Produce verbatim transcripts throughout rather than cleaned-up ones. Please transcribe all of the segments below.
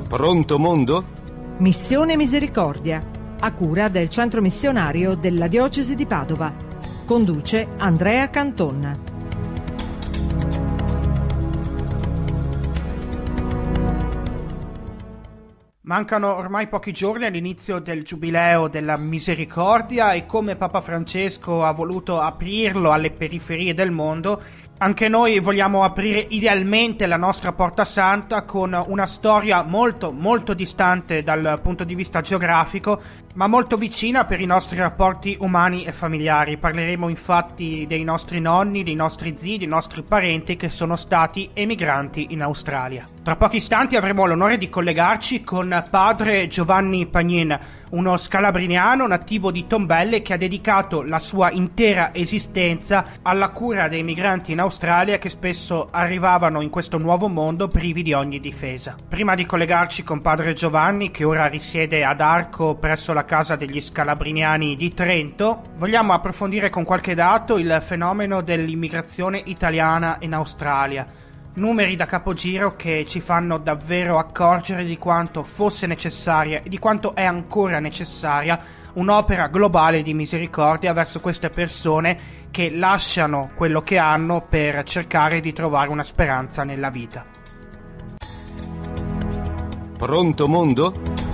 Pronto mondo? Missione Misericordia, a cura del Centro Missionario della Diocesi di Padova. Conduce Andrea Canton. Mancano ormai pochi giorni all'inizio del Giubileo della Misericordia e come Papa Francesco ha voluto aprirlo alle periferie del mondo, anche noi vogliamo aprire idealmente la nostra Porta Santa con una storia molto molto distante dal punto di vista geografico, ma molto vicina per i nostri rapporti umani e familiari. Parleremo infatti dei nostri nonni, dei nostri zii, dei nostri parenti che sono stati emigranti in Australia. Tra pochi istanti avremo l'onore di collegarci con padre Giovanni Pagnin, uno scalabriniano nativo di Tombelle che ha dedicato la sua intera esistenza alla cura dei migranti in Australia che spesso arrivavano in questo nuovo mondo privi di ogni difesa. Prima di collegarci con padre Giovanni, che ora risiede ad Arco presso la casa degli scalabriniani di Trento, vogliamo approfondire con qualche dato il fenomeno dell'immigrazione italiana in Australia. Numeri da capogiro che ci fanno davvero accorgere di quanto fosse necessaria e di quanto è ancora necessaria un'opera globale di misericordia verso queste persone che lasciano quello che hanno per cercare di trovare una speranza nella vita. Pronto mondo?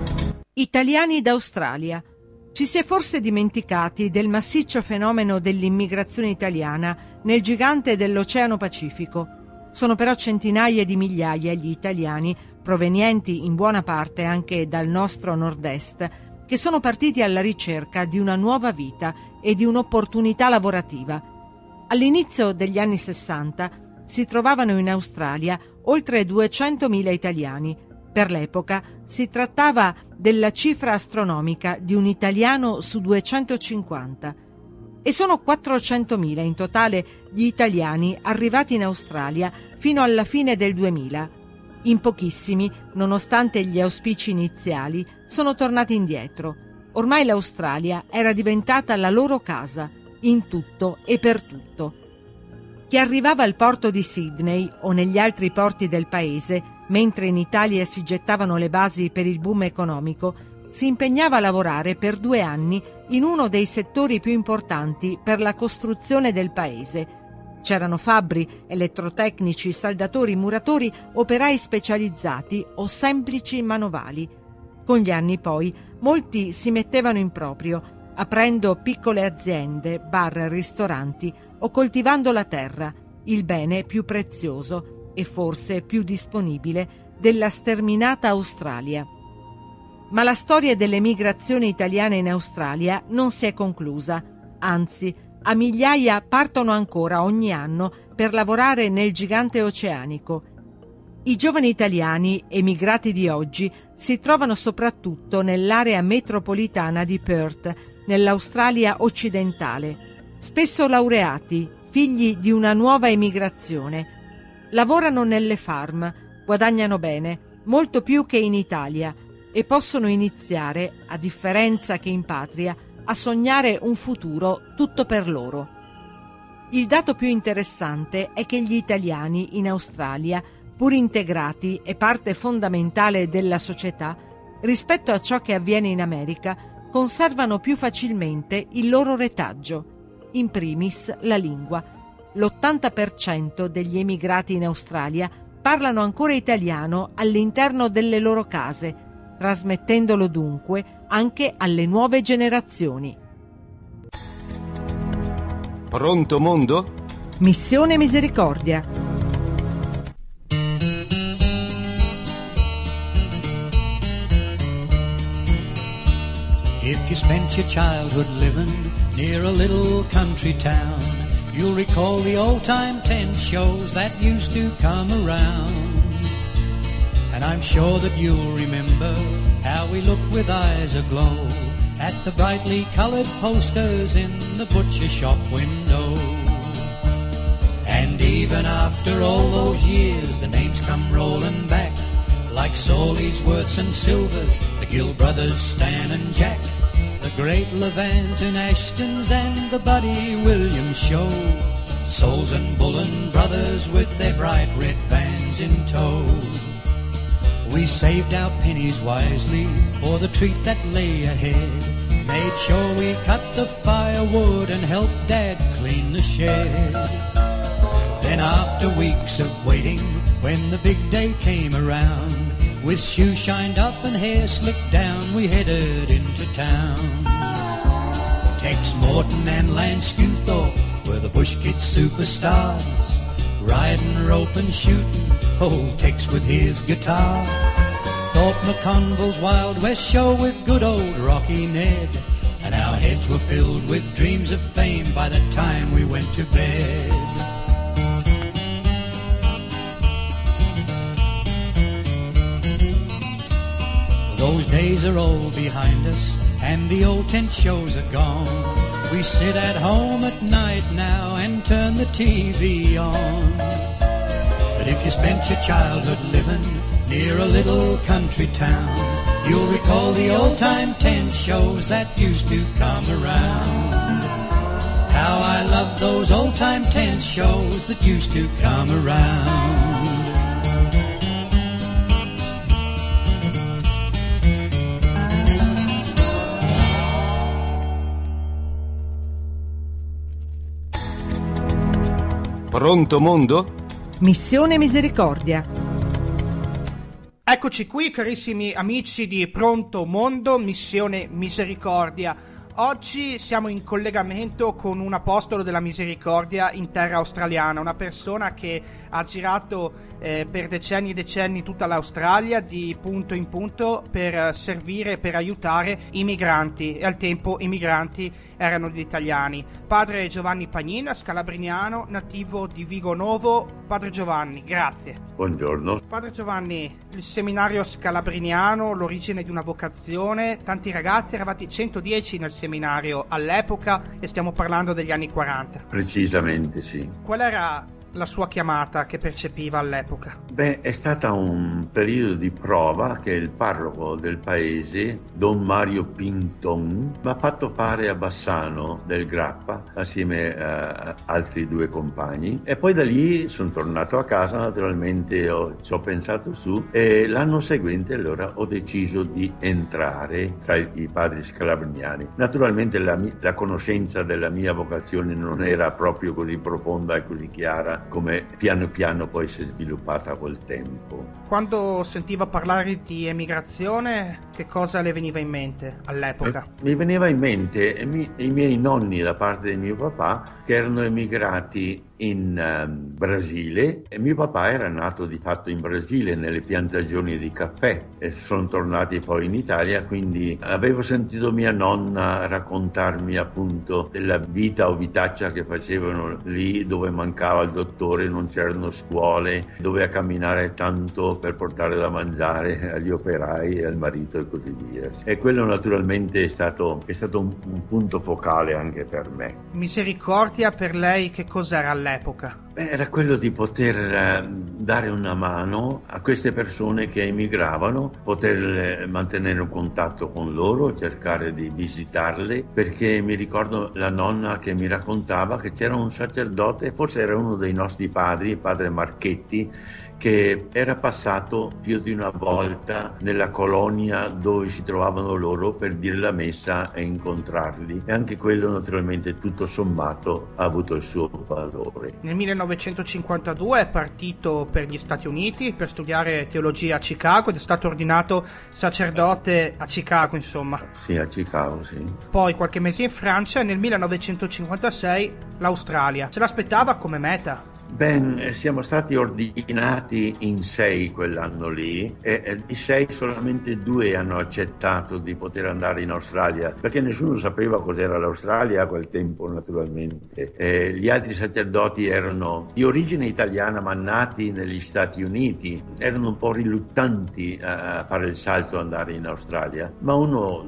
Italiani d'Australia. Ci si è forse dimenticati del massiccio fenomeno dell'immigrazione italiana nel gigante dell'Oceano Pacifico. Sono però centinaia di migliaia gli italiani, provenienti in buona parte anche dal nostro nord-est, che sono partiti alla ricerca di una nuova vita e di un'opportunità lavorativa. All'inizio degli anni sessanta si trovavano in Australia oltre duecentomila italiani. Per l'epoca si trattava della cifra astronomica di un italiano su duecentocinquanta. E sono quattrocentomila in totale gli italiani arrivati in Australia fino alla fine del duemila. In pochissimi, nonostante gli auspici iniziali, sono tornati indietro. Ormai l'Australia era diventata la loro casa, in tutto e per tutto. Chi arrivava al porto di Sydney o negli altri porti del paese, mentre in Italia si gettavano le basi per il boom economico, si impegnava a lavorare per due anni in uno dei settori più importanti per la costruzione del paese. C'erano fabbri, elettrotecnici, saldatori, muratori, operai specializzati o semplici manovali. Con gli anni poi molti si mettevano in proprio, aprendo piccole aziende, bar, ristoranti o coltivando la terra, il bene più prezioso e forse più disponibile della sterminata Australia. Ma la storia delle migrazioni italiane in Australia non si è conclusa, anzi, a migliaia partono ancora ogni anno per lavorare nel gigante oceanico. I giovani italiani emigrati di oggi si trovano soprattutto nell'area metropolitana di Perth, nell'Australia occidentale. Spesso laureati, figli di una nuova emigrazione. Lavorano nelle farm, guadagnano bene, molto più che in Italia, e possono iniziare, a differenza che in patria, a sognare un futuro tutto per loro. Il dato più interessante è che gli italiani in Australia, pur integrati e parte fondamentale della società, rispetto a ciò che avviene in America, conservano più facilmente il loro retaggio, in primis la lingua. L'ottanta per cento degli emigrati in Australia parlano ancora italiano all'interno delle loro case, trasmettendolo dunque anche alle nuove generazioni. Pronto mondo? Missione Misericordia. If you spent your childhood living near a little country town, you'll recall the old-time tent shows that used to come around. And I'm sure that you'll remember how we looked with eyes aglow at the brightly colored posters in the butcher shop window. And even after all those years, the names come rolling back, like Sawley's, Worths and Silvers, the Gill brothers, Stan and Jack, the great Levant and Ashtons and the Buddy Williams show, Souls and Bullen brothers with their bright red vans in tow. We saved our pennies wisely for the treat that lay ahead. Made sure we cut the firewood and helped Dad clean the shed. Then after weeks of waiting, when the big day came around, with shoes shined up and hair slicked down, we headed into town. Tex Morton and Lance Skewthorpe were the Bush Kids superstars, riding, roping, shooting, old Tex with his guitar. Thorpe McConville's Wild West show with good old Rocky Ned, and our heads were filled with dreams of fame by the time we went to bed. Those days are all behind us, and the old tent shows are gone. We sit at home at night now and turn the T V on. But if you spent your childhood living near a little country town, you'll recall the old-time tent shows that used to come around. How I love those old-time tent shows that used to come around. Pronto mondo? Missione Misericordia. Eccoci qui, carissimi amici di Pronto Mondo, Missione Misericordia. Oggi siamo in collegamento con un apostolo della misericordia in terra australiana, una persona che ha girato eh, per decenni e decenni tutta l'Australia di punto in punto per servire, per aiutare i migranti, e al tempo i migranti erano gli italiani. Padre Giovanni Pagnin, scalabriniano, nativo di Vigo Novo. Padre Giovanni, grazie. Buongiorno. Padre Giovanni, il seminario scalabriniano, l'origine di una vocazione, tanti ragazzi, eravate centodieci nel seminario all'epoca e stiamo parlando degli anni quaranta. Precisamente sì. Qual era la sua chiamata che percepiva all'epoca? Beh, è stata un periodo di prova che il parroco del paese, Don Mario Pinton, mi ha fatto fare a Bassano del Grappa assieme a altri due compagni, e poi da lì sono tornato a casa, naturalmente ho, ci ho pensato su, e l'anno seguente allora ho deciso di entrare tra i padri scalabriniani. Naturalmente la, la conoscenza della mia vocazione non era proprio così profonda e così chiara come piano piano poi si è sviluppata col tempo. Quando sentiva parlare di emigrazione, che cosa le veniva in mente all'epoca? Eh, mi veniva in mente mi, i miei nonni da parte di mio papà, che erano emigrati in uh, Brasile, e mio papà era nato di fatto in Brasile nelle piantagioni di caffè, e sono tornati poi in Italia, quindi avevo sentito mia nonna raccontarmi appunto della vita o vitaccia che facevano lì, dove mancava il dottore, non c'erano scuole, doveva camminare tanto per portare da mangiare agli operai e al marito e così via, e quello naturalmente è stato, è stato un, un punto focale anche per me. Misericordia per lei che cos'era all'epoca? Beh, era quello di poter eh, dare una mano a queste persone che emigravano, poter eh, mantenere un contatto con loro, cercare di visitarle, perché mi ricordo la nonna che mi raccontava che c'era un sacerdote, forse era uno dei nostri padri, padre Marchetti, che era passato più di una volta nella colonia dove si trovavano loro per dire la messa e incontrarli, e anche quello naturalmente tutto sommato ha avuto il suo valore. Nel millenovecentocinquantadue è partito per gli Stati Uniti per studiare teologia a Chicago ed è stato ordinato sacerdote a Chicago, insomma. Sì, a Chicago, sì. Poi qualche mese in Francia e nel millenovecentocinquantasei l'Australia. Se l'aspettava come meta? Ben, siamo stati ordinati in sei quell'anno lì, e, e di sei solamente due hanno accettato di poter andare in Australia, perché nessuno sapeva cos'era l'Australia a quel tempo, naturalmente. E gli altri sacerdoti erano di origine italiana ma nati negli Stati Uniti, erano un po' riluttanti a fare il salto e andare in Australia, ma uno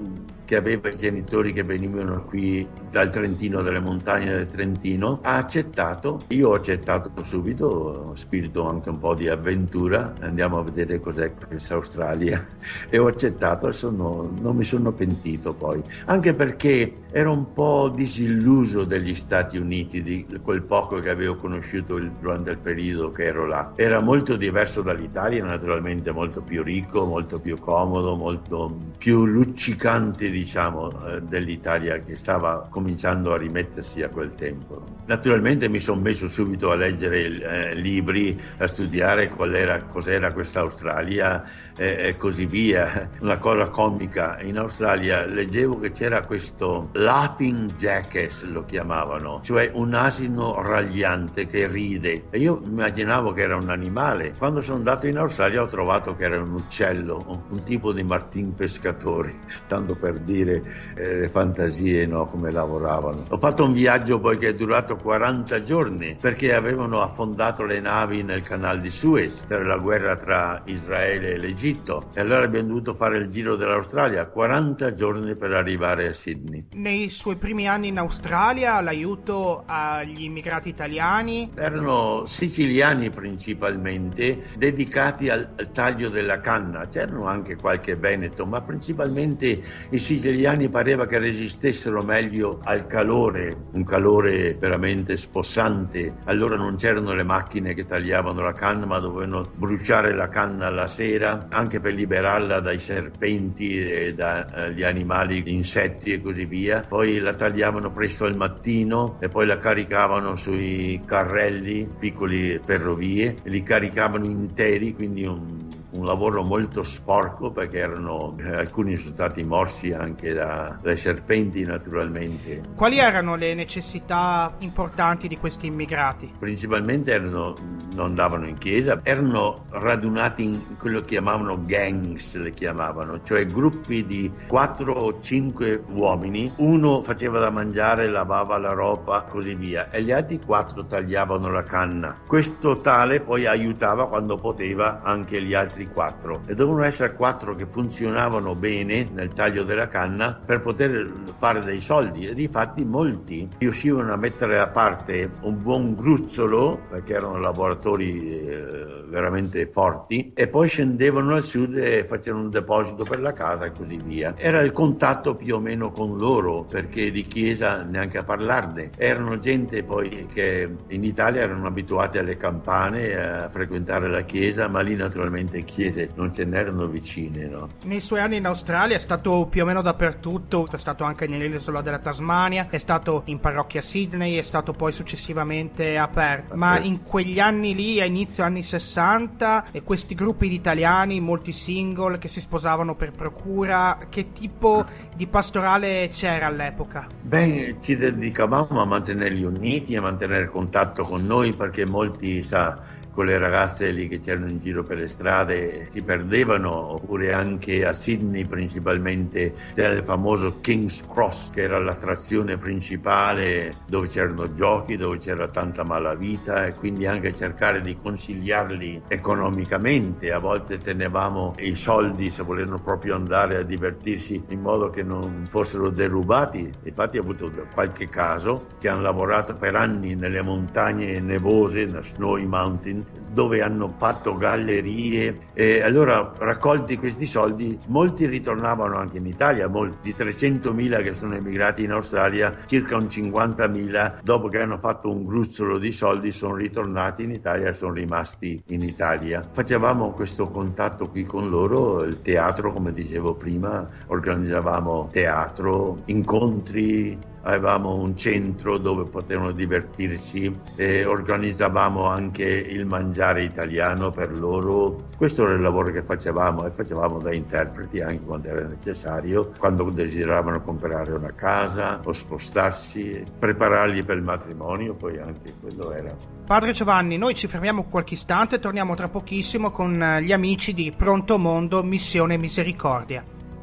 che aveva i genitori che venivano qui dal Trentino, dalle montagne del Trentino, ha accettato. Io ho accettato subito, spirito anche un po' di avventura, andiamo a vedere cos'è questa Australia, e ho accettato e sono, non mi sono pentito poi, anche perché ero un po' disilluso degli Stati Uniti, di quel poco che avevo conosciuto il, durante il periodo che ero là. Era molto diverso dall'Italia, naturalmente molto più ricco, molto più comodo, molto più luccicante, diciamo, eh, dell'Italia che stava cominciando a rimettersi a quel tempo. Naturalmente mi sono messo subito a leggere eh, libri, a studiare qual era, cos'era questa Australia eh, e così via. Una cosa comica, in Australia leggevo che c'era questo laughing jackass, lo chiamavano, cioè un asino ragliante che ride, e io immaginavo che era un animale. Quando sono andato in Australia ho trovato che era un uccello, un, un tipo di martin pescatori, tanto per dire eh, le fantasie, no, come lavoravano. Ho fatto un viaggio poi che è durato quaranta giorni perché avevano affondato le navi nel canale di Suez per la guerra tra Israele e l'Egitto, e allora abbiamo dovuto fare il giro dell'Australia, quaranta giorni per arrivare a Sydney. Nei suoi primi anni in Australia l'aiuto agli immigrati italiani erano siciliani principalmente, dedicati al, al taglio della canna. C'erano anche qualche veneto, ma principalmente i siciliani pareva che resistessero meglio al calore, un calore veramente spossante. Allora non c'erano le macchine che tagliavano la canna, ma dovevano bruciare la canna la sera, anche per liberarla dai serpenti e dagli animali, insetti e così via. Poi la tagliavano presto al mattino e poi la caricavano sui carrelli, piccoli ferrovie, e li caricavano interi, quindi un un lavoro molto sporco, perché erano eh, alcuni sono stati morsi anche da, dai serpenti, naturalmente. Quali erano le necessità importanti di questi immigrati? Principalmente erano, non andavano in chiesa, erano radunati in quello che chiamavano gangs, le chiamavano, cioè gruppi di quattro o cinque uomini. Uno faceva da mangiare, lavava la roba, così via, e gli altri quattro tagliavano la canna. Questo tale poi aiutava quando poteva anche gli altri quattro, e dovevano essere quattro che funzionavano bene nel taglio della canna per poter fare dei soldi, e difatti molti riuscivano a mettere a parte un buon gruzzolo, perché erano lavoratori eh, veramente forti, e poi scendevano al sud e facevano un deposito per la casa e così via. Era il contatto più o meno con loro, perché di chiesa neanche a parlarne. Erano gente poi che in Italia erano abituati alle campane, a frequentare la chiesa, ma lì naturalmente chiese non ce n'erano vicine, no? Nei suoi anni in Australia è stato più o meno dappertutto, è stato anche nell'isola della Tasmania, è stato in parrocchia Sydney, è stato poi successivamente a Perth, ma in quegli anni lì, a inizio anni sessanta, e questi gruppi di italiani, molti single che si sposavano per procura, che tipo di pastorale c'era all'epoca? Beh, ci dedicavamo a mantenerli uniti, a mantenere contatto con noi, perché molti, sa, con le ragazze lì che c'erano in giro per le strade si perdevano, oppure anche a Sydney principalmente c'era il famoso King's Cross, che era l'attrazione principale, dove c'erano giochi, dove c'era tanta malavita, e quindi anche cercare di consigliarli economicamente. A volte tenevamo i soldi se volevano proprio andare a divertirsi, in modo che non fossero derubati. Infatti ho avuto qualche caso che hanno lavorato per anni nelle montagne nevose, na Snowy Mountain, dove hanno fatto gallerie, e allora, raccolti questi soldi, molti ritornavano anche in Italia. Molti, trecentomila che sono emigrati in Australia, circa un cinquantamila dopo che hanno fatto un gruzzolo di soldi sono ritornati in Italia e sono rimasti in Italia. Facevamo questo contatto qui con loro, il teatro, come dicevo prima, organizzavamo teatro, incontri, avevamo un centro dove potevano divertirsi, e organizzavamo anche il mangiare italiano per loro. Questo era il lavoro che facevamo, e facevamo da interpreti anche quando era necessario, quando desideravano comprare una casa o spostarsi, prepararli per il matrimonio, poi anche quello era. Padre Giovanni, noi ci fermiamo qualche istante e torniamo tra pochissimo con gli amici di Pronto Mondo Missione Misericordia.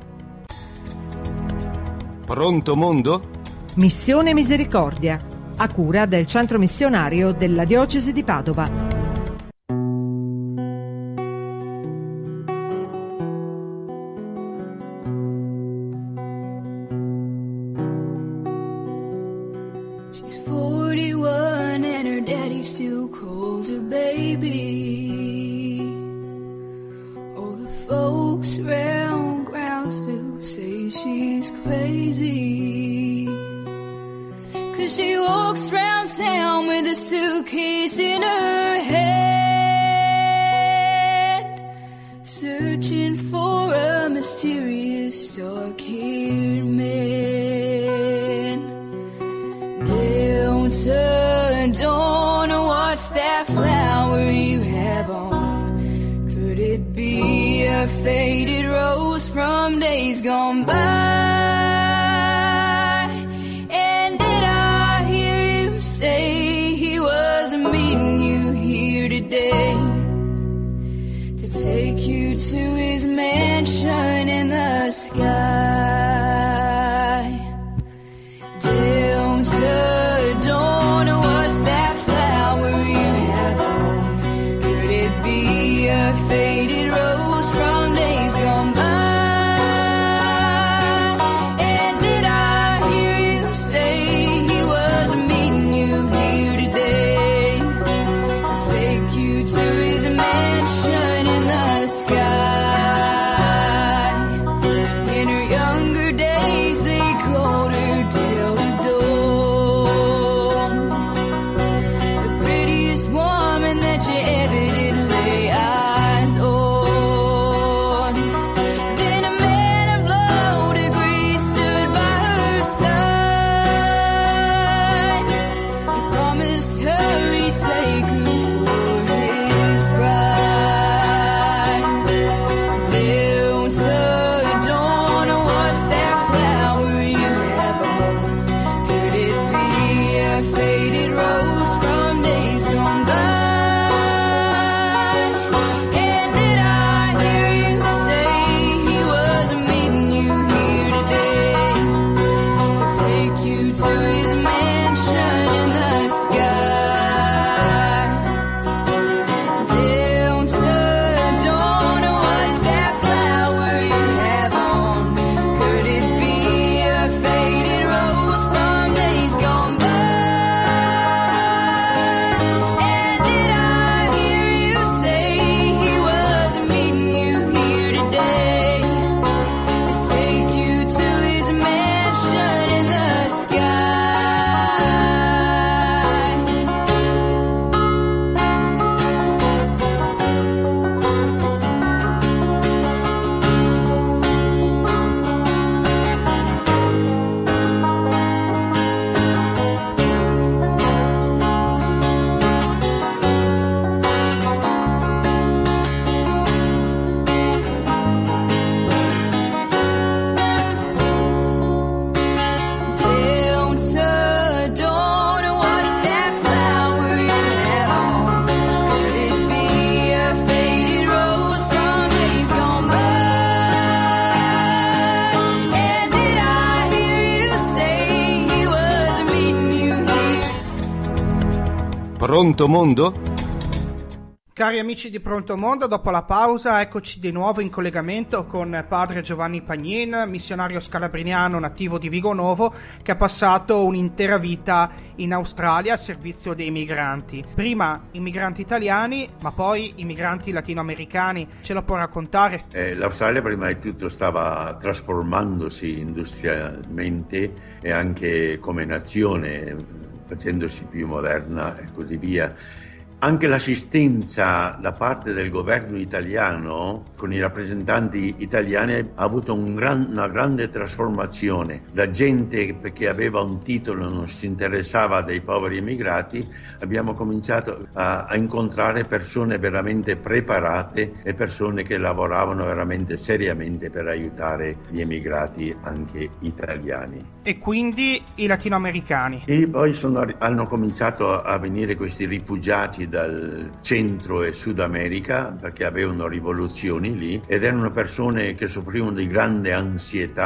Pronto Mondo? Missione Misericordia, a cura del centro missionario della diocesi di Padova. daddy still calls her baby. All the folks round Groundsville say she's crazy, 'cause she walks round town with a suitcase in her hand, searching for a mysterious dark-haired man. Delta Dawn, what's that flower you have on? Could it be a faded rose from days gone by? And did I hear you say he was meeting you here today to take you to his mansion in the sky? Delta Dawn, what's that flower you have on? Could it be a faded rose from days gone by? And did I hear you say he was meeting you here today to take you to his mansion in the sky? In her younger days they called her Delta Dawn, the prettiest woman that you ever did lay eyes on. Then a man of low degree stood by her side. He promised her he'd take her for his bride. Delta Dawn, what's that flower you have on? Could it be a faded rose from days gone by? And did I hear you say he was meeting you here today to take you to his mansion in the sky? Delta Dawn, what's that flower you have on? Could it be a faded rose from days gone by? And did I hear you say he was meeting you here today to take you to his mansion in the sky? Delta Dawn, what's that flower you have on? Could it be a faded rose from days gone by? And did I hear you say he was meeting you here? Pronto mondo? Cari amici di Pronto Mondo, dopo la pausa eccoci di nuovo in collegamento con padre Giovanni Pagnin, missionario scalabriniano nativo di Vigonovo, che ha passato un'intera vita in Australia al servizio dei migranti. Prima i migranti italiani, ma poi i migranti latinoamericani. Ce lo può raccontare? Eh, L'Australia prima di tutto stava trasformandosi industrialmente e anche come nazione, facendosi più moderna e così via. Anche l'assistenza da parte del governo italiano con i rappresentanti italiani ha avuto un gran, una grande trasformazione. Da gente che aveva un titolo e non si interessava dei poveri immigrati, abbiamo cominciato a, a incontrare persone veramente preparate e persone che lavoravano veramente seriamente per aiutare gli immigrati anche italiani. E quindi i latinoamericani. E poi sono, hanno cominciato a venire questi rifugiati dal Centro e Sud America perché avevano rivoluzioni lì ed erano persone che soffrivano di grande ansietà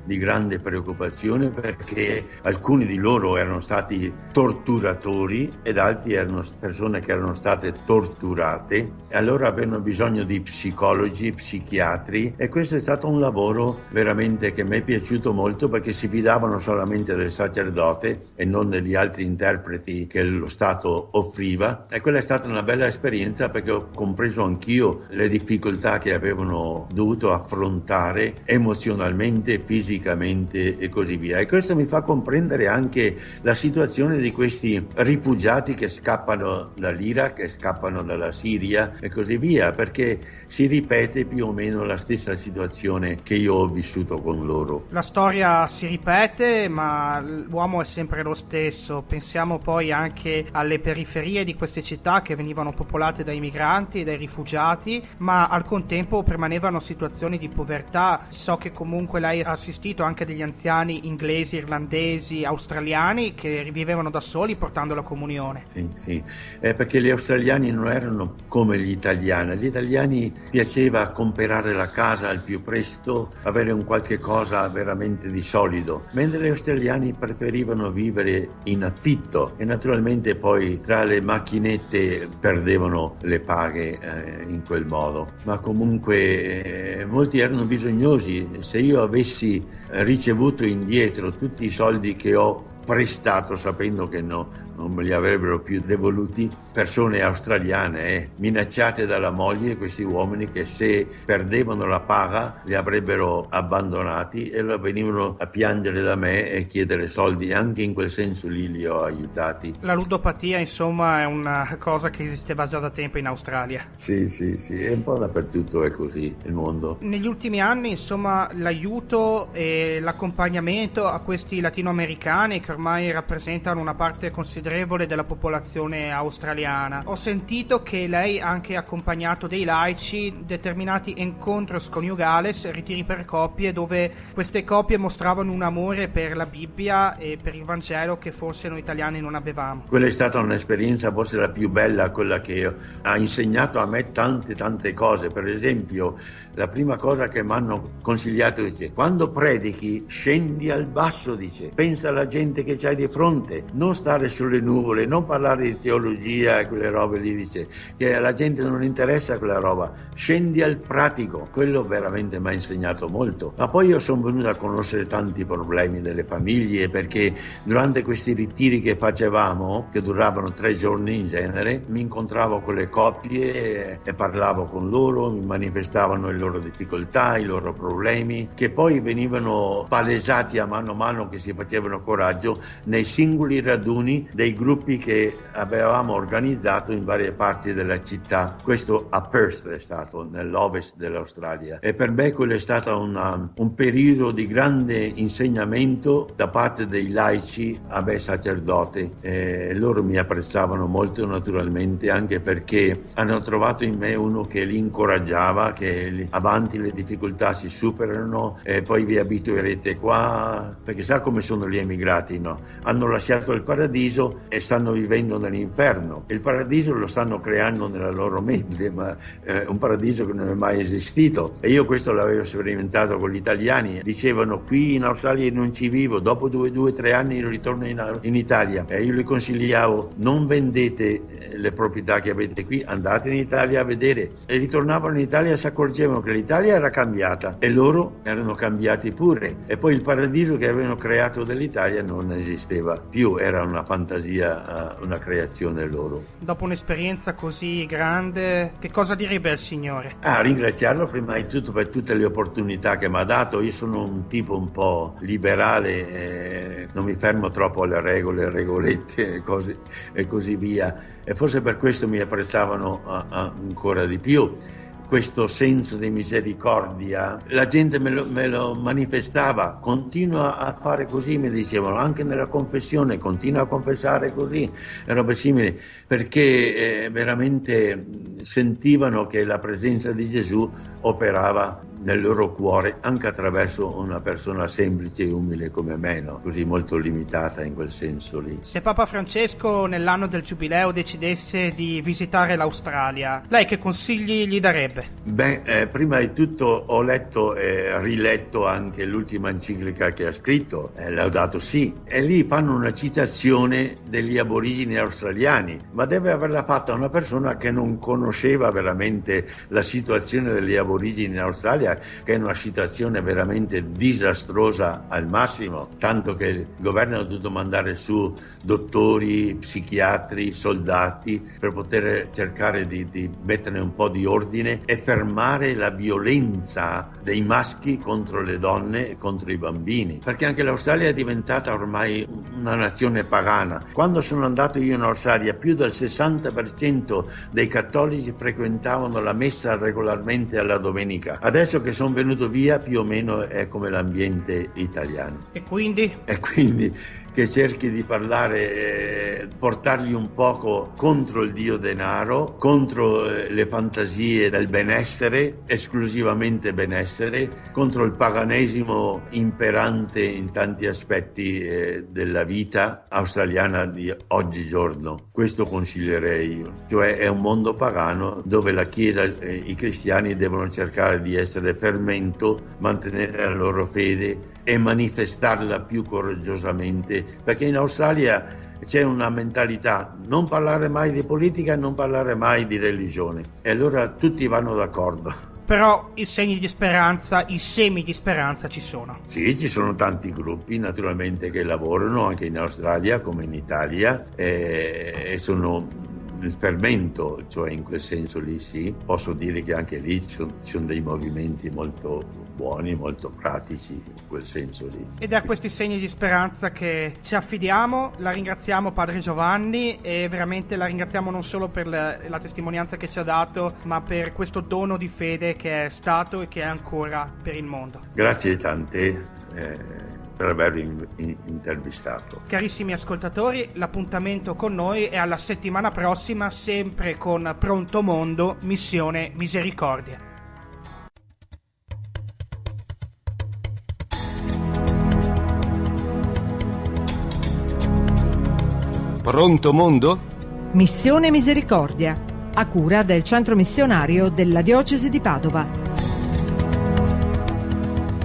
di grande preoccupazione, perché alcuni di loro erano stati torturatori ed altri erano persone che erano state torturate, e allora avevano bisogno di psicologi, psichiatri, e questo è stato un lavoro veramente che mi è piaciuto molto, perché si fidavano solamente del sacerdote e non degli altri interpreti che lo Stato offriva, e quella è stata una bella esperienza, perché ho compreso anch'io le difficoltà che avevano dovuto affrontare emozionalmente, fisicamente e così via. E questo mi fa comprendere anche la situazione di questi rifugiati che scappano dall'Iraq, che scappano dalla Siria e così via, perché si ripete più o meno la stessa situazione che io ho vissuto con loro. La storia si ripete, ma l'uomo è sempre lo stesso. Pensiamo poi anche alle periferie di queste città che venivano popolate dai migranti e dai rifugiati, ma al contempo permanevano situazioni di povertà. So che comunque lei ha assistito anche degli anziani inglesi, irlandesi, australiani che vivevano da soli portando la comunione. Sì, sì, eh, perché gli australiani non erano come gli italiani. Agli italiani piaceva comprare la casa al più presto, avere un qualche cosa veramente di solido, mentre gli australiani preferivano vivere in affitto, e naturalmente poi tra le macchinette perdevano le paghe eh, in quel modo. Ma comunque eh, molti erano bisognosi. Se io avessi ricevuto indietro tutti i soldi che ho prestato, sapendo che no, non me li avrebbero più devoluti, persone australiane eh, minacciate dalla moglie, questi uomini che se perdevano la paga li avrebbero abbandonati, e venivano a piangere da me e chiedere soldi. Anche in quel senso lì li ho aiutati. La ludopatia, insomma, è una cosa che esisteva già da tempo in Australia. Sì, sì, sì, è un po' dappertutto, è così il mondo. Negli ultimi anni, insomma, l'aiuto e l'accompagnamento a questi latinoamericani che ormai rappresentano una parte considerevole della popolazione australiana. Ho sentito che lei ha anche accompagnato dei laici determinati encontros coniugales, ritiri per coppie, dove queste coppie mostravano un amore per la Bibbia e per il Vangelo che forse noi italiani non avevamo. Quella è stata un'esperienza forse la più bella, quella che ha insegnato a me tante tante cose. Per esempio, la prima cosa che mi hanno consigliato, dice: quando predichi scendi al basso, dice, pensa alla gente che c'hai di fronte, non stare sulle nuvole, non parlare di teologia e quelle robe lì, dice, che alla gente non interessa quella roba, scendi al pratico. Quello veramente mi ha insegnato molto. Ma poi io sono venuto a conoscere tanti problemi delle famiglie, perché durante questi ritiri che facevamo, che duravano tre giorni in genere, mi incontravo con le coppie e parlavo con loro, mi manifestavano le loro difficoltà, i loro problemi, che poi venivano palesati a mano a mano che si facevano coraggio nei singoli raduni dei gruppi che avevamo organizzato in varie parti della città. Questo a Perth è stato, nell'ovest dell'Australia, e per me quello è stato una, un periodo di grande insegnamento da parte dei laici a me sacerdote. E loro mi apprezzavano molto, naturalmente, anche perché hanno trovato in me uno che li incoraggiava, che avanti le difficoltà si superano e poi vi abituerete qua, perché sa come sono gli emigrati, no? Hanno lasciato il paradiso e stanno vivendo nell'inferno. Il paradiso lo stanno creando nella loro mente, ma è un paradiso che non è mai esistito. E io questo l'avevo sperimentato con gli italiani. Dicevano: qui in Australia non ci vivo, dopo due o tre anni ritorno in, in Italia. E io li consigliavo: non vendete le proprietà che avete qui, andate in Italia a vedere. E ritornavano in Italia e si accorgevano che l'Italia era cambiata e loro erano cambiati pure. E poi il paradiso che avevano creato dell'Italia non esisteva più, era una fantasia, una creazione loro. Dopo un'esperienza così grande, che cosa direbbe al Signore? Ah, ringraziarlo prima di tutto per tutte le opportunità che mi ha dato. Io sono un tipo un po' liberale, eh, non mi fermo troppo alle regole, regolette e, cose, e così via, e forse per questo mi apprezzavano a, a, ancora di più. Questo senso di misericordia, la gente me lo, me lo manifestava: continua a fare così, mi dicevano, anche nella confessione, continua a confessare così, e robe simili, perché eh, veramente sentivano che la presenza di Gesù operava nel loro cuore anche attraverso una persona semplice e umile come me, no? Così molto limitata in quel senso lì. Se Papa Francesco nell'anno del Giubileo decidesse di visitare l'Australia, lei che consigli gli darebbe? Beh, eh, prima di tutto ho letto e riletto anche l'ultima enciclica che ha scritto, eh, Laudato Si, e lì fanno una citazione degli aborigini australiani, ma deve averla fatta una persona che non conosceva veramente la situazione degli aborigini in Australia, che è una situazione veramente disastrosa al massimo, tanto che il governo ha dovuto mandare su dottori, psichiatri, soldati per poter cercare di, di mettere un po' di ordine e fermare la violenza dei maschi contro le donne e contro i bambini, perché anche l'Australia è diventata ormai una nazione pagana. Quando sono andato io in Australia, più del sessanta per cento dei cattolici frequentavano la messa regolarmente alla domenica. Adesso che sono venuto via, più o meno è come l'ambiente italiano. E quindi? E quindi che cerchi di parlare, eh, portarli un poco contro il dio denaro, contro eh, le fantasie del benessere, esclusivamente benessere, contro il paganesimo imperante in tanti aspetti eh, della vita australiana di oggigiorno. Questo consiglierei io, cioè è un mondo pagano dove la Chiesa e i cristiani devono cercare di essere fermento, mantenere la loro fede e manifestarla più coraggiosamente, perché in Australia c'è una mentalità: non parlare mai di politica, non parlare mai di religione, e allora tutti vanno d'accordo. Però i segni di speranza, i semi di speranza ci sono. Sì, ci sono tanti gruppi naturalmente che lavorano anche in Australia come in Italia e, e sono il fermento, cioè in quel senso lì sì. Posso dire che anche lì ci sono, ci sono dei movimenti molto buoni, molto pratici in quel senso lì. Ed è a questi segni di speranza che ci affidiamo. La ringraziamo Padre Giovanni e veramente la ringraziamo non solo per la, la testimonianza che ci ha dato, ma per questo dono di fede che è stato e che è ancora per il mondo. Grazie tante eh, per avermi intervistato. Carissimi ascoltatori, l'appuntamento con noi è alla settimana prossima, sempre con Pronto Mondo, Missione Misericordia. Pronto Mondo? Missione Misericordia, a cura del Centro Missionario della Diocesi di Padova.